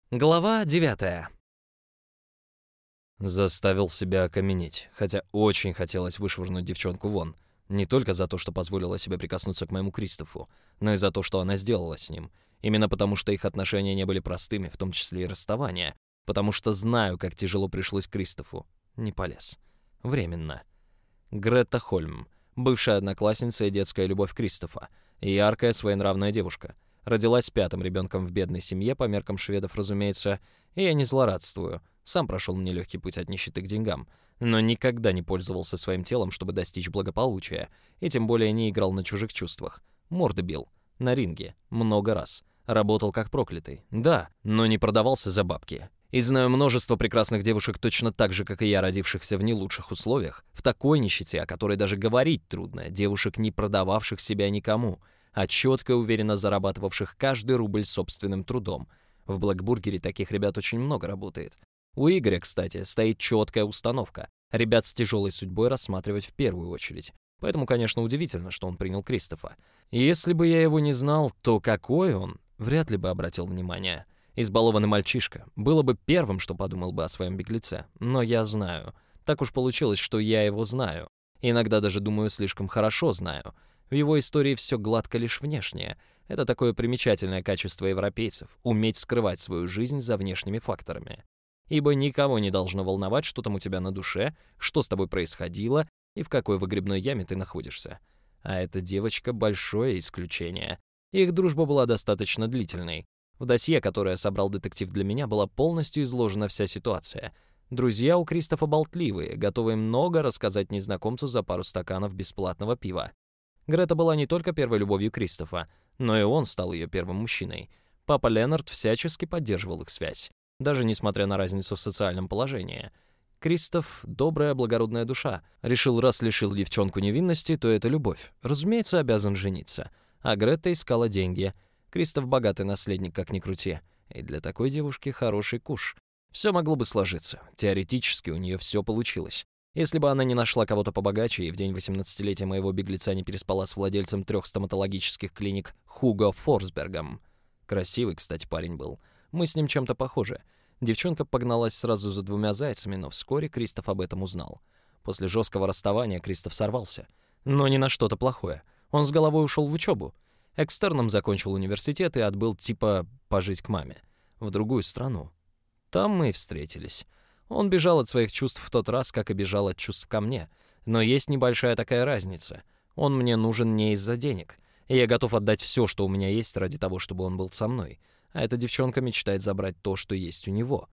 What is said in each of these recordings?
Глава 9. Заставил себя окаменеть, хотя очень хотелось вышвырнуть девчонку вон. Не только за то, что позволила себе прикоснуться к моему Кристофу, но и за то, что она сделала с ним. Именно потому, что их отношения не были простыми, в том числе и расставание. Потому что знаю, как тяжело пришлось Кристофу. Не полез. Временно. Грета Хольм. Бывшая одноклассница и детская любовь Кристофа. Яркая, своенравная девушка. Родилась пятым ребенком в бедной семье, по меркам шведов, разумеется, и я не злорадствую. Сам прошел нелегкий путь от нищеты к деньгам, но никогда не пользовался своим телом, чтобы достичь благополучия, и тем более не играл на чужих чувствах. Морды бил. На ринге. Много раз. Работал как проклятый. Да, но не продавался за бабки. И знаю множество прекрасных девушек точно так же, как и я, родившихся в не лучших условиях, в такой нищете, о которой даже говорить трудно, девушек, не продававших себя никому, а четко и уверенно зарабатывавших каждый рубль собственным трудом. В Блэкбургере таких ребят очень много работает. У Игоря, кстати, стоит четкая установка. Ребят с тяжелой судьбой рассматривать в первую очередь. Поэтому, конечно, удивительно, что он принял Кристофа. Если бы я его не знал, то какой он, вряд ли бы обратил внимание. Избалованный мальчишка. Было бы первым, что подумал бы о своем беглеце. Но я знаю. Так уж получилось, что я его знаю. Иногда даже, думаю, слишком хорошо знаю. В его истории все гладко лишь внешнее. Это такое примечательное качество европейцев — уметь скрывать свою жизнь за внешними факторами. Ибо никого не должно волновать, что там у тебя на душе, что с тобой происходило и в какой выгребной яме ты находишься. А эта девочка — большое исключение. Их дружба была достаточно длительной. В досье, которое собрал детектив для меня, была полностью изложена вся ситуация. Друзья у Кристофа болтливые, готовые много рассказать незнакомцу за пару стаканов бесплатного пива. Грета была не только первой любовью Кристофа, но и он стал ее первым мужчиной. Папа Ленард всячески поддерживал их связь, даже несмотря на разницу в социальном положении. Кристоф — добрая, благородная душа. Решил, раз лишил девчонку невинности, то это любовь. Разумеется, обязан жениться. А Грета искала деньги. Кристоф богатый наследник, как ни крути. И для такой девушки хороший куш. Все могло бы сложиться. Теоретически у нее все получилось. Если бы она не нашла кого-то побогаче и в день 18-летия моего беглеца не переспала с владельцем 3 стоматологических клиник Хуго Форсбергом. Красивый, кстати, парень был. Мы с ним чем-то похожи. Девчонка погналась сразу за 2 зайцами, но вскоре Кристоф об этом узнал. После жесткого расставания Кристоф сорвался. Но не на что-то плохое. Он с головой ушел в учебу. Экстерном закончил университет и отбыл типа пожить к маме. В другую страну. Там мы и встретились. Он бежал от своих чувств в тот раз, как и бежал от чувств ко мне. Но есть небольшая такая разница. Он мне нужен не из-за денег. И я готов отдать все, что у меня есть, ради того, чтобы он был со мной. А эта девчонка мечтает забрать то, что есть у него.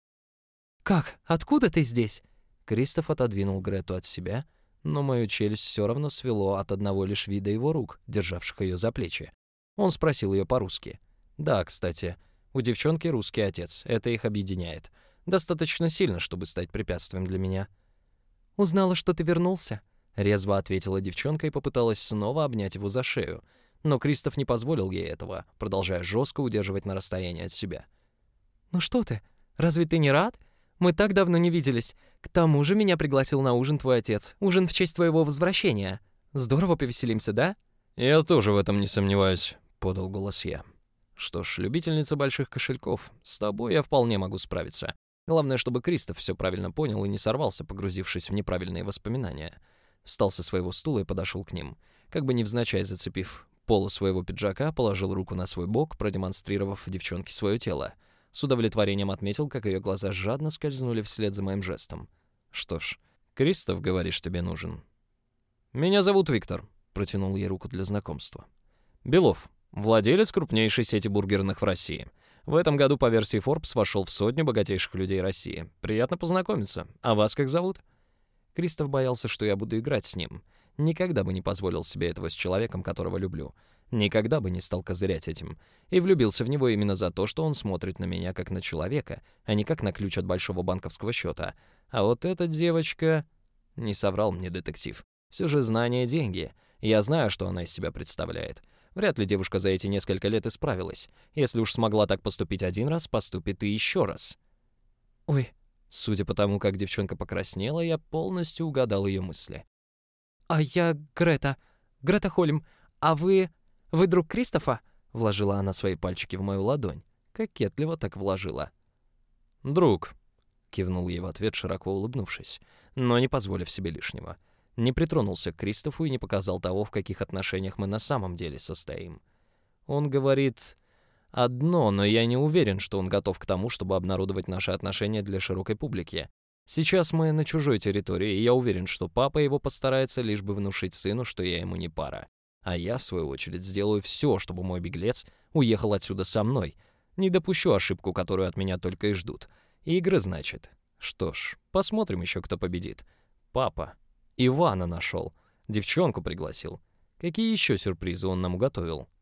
«Как? Откуда ты здесь?» Кристоф отодвинул Грету от себя, но мою челюсть все равно свело от одного лишь вида его рук, державших ее за плечи. Он спросил ее по-русски. Да, кстати, у девчонки русский отец, это их объединяет. Достаточно сильно, чтобы стать препятствием для меня. «Узнала, что ты вернулся?» Резво ответила девчонка и попыталась снова обнять его за шею. Но Кристоф не позволил ей этого, продолжая жестко удерживать на расстоянии от себя. «Ну что ты? Разве ты не рад? Мы так давно не виделись. К тому же меня пригласил на ужин твой отец. Ужин в честь твоего возвращения. Здорово повеселимся, да?» «Я тоже в этом не сомневаюсь», — подал голос я. «Что ж, любительница больших кошельков, с тобой я вполне могу справиться. Главное, чтобы Кристоф все правильно понял и не сорвался, погрузившись в неправильные воспоминания». Встал со своего стула и подошел к ним. Как бы невзначай зацепив полу своего пиджака, положил руку на свой бок, продемонстрировав девчонке свое тело. С удовлетворением отметил, как ее глаза жадно скользнули вслед за моим жестом. «Что ж, Кристоф, говоришь, тебе нужен?» «Меня зовут Виктор», — протянул ей руку для знакомства. «Белов, владелец крупнейшей сети бургерных в России. В этом году по версии Forbes вошел в 100 богатейших людей России. Приятно познакомиться. А вас как зовут?» Кристоф боялся, что я буду играть с ним. Никогда бы не позволил себе этого с человеком, которого люблю. Никогда бы не стал козырять этим. И влюбился в него именно за то, что он смотрит на меня как на человека, а не как на ключ от большого банковского счета. А вот эта девочка... Не соврал мне детектив. Все же знание — деньги. Я знаю, что она из себя представляет. Вряд ли девушка за эти несколько лет исправилась. Если уж смогла так поступить один раз, поступит и еще раз. «Ой». Судя по тому, как девчонка покраснела, я полностью угадал ее мысли. «А я Грета. Грета Хольм. А вы... Вы друг Кристофа?» Вложила она свои пальчики в мою ладонь. Кокетливо так вложила. «Друг», — кивнул ей в ответ, широко улыбнувшись, но не позволив себе лишнего. Не притронулся к Кристофу и не показал того, в каких отношениях мы на самом деле состоим. Он говорит одно, но я не уверен, что он готов к тому, чтобы обнародовать наши отношения для широкой публики. Сейчас мы на чужой территории, и я уверен, что папа его постарается, лишь бы внушить сыну, что я ему не пара. А я, в свою очередь, сделаю все, чтобы мой беглец уехал отсюда со мной. Не допущу ошибку, которую от меня только и ждут. Игры, значит. Что ж, посмотрим еще, кто победит. Папа. Ивана нашел. Девчонку пригласил. Какие еще сюрпризы он нам уготовил?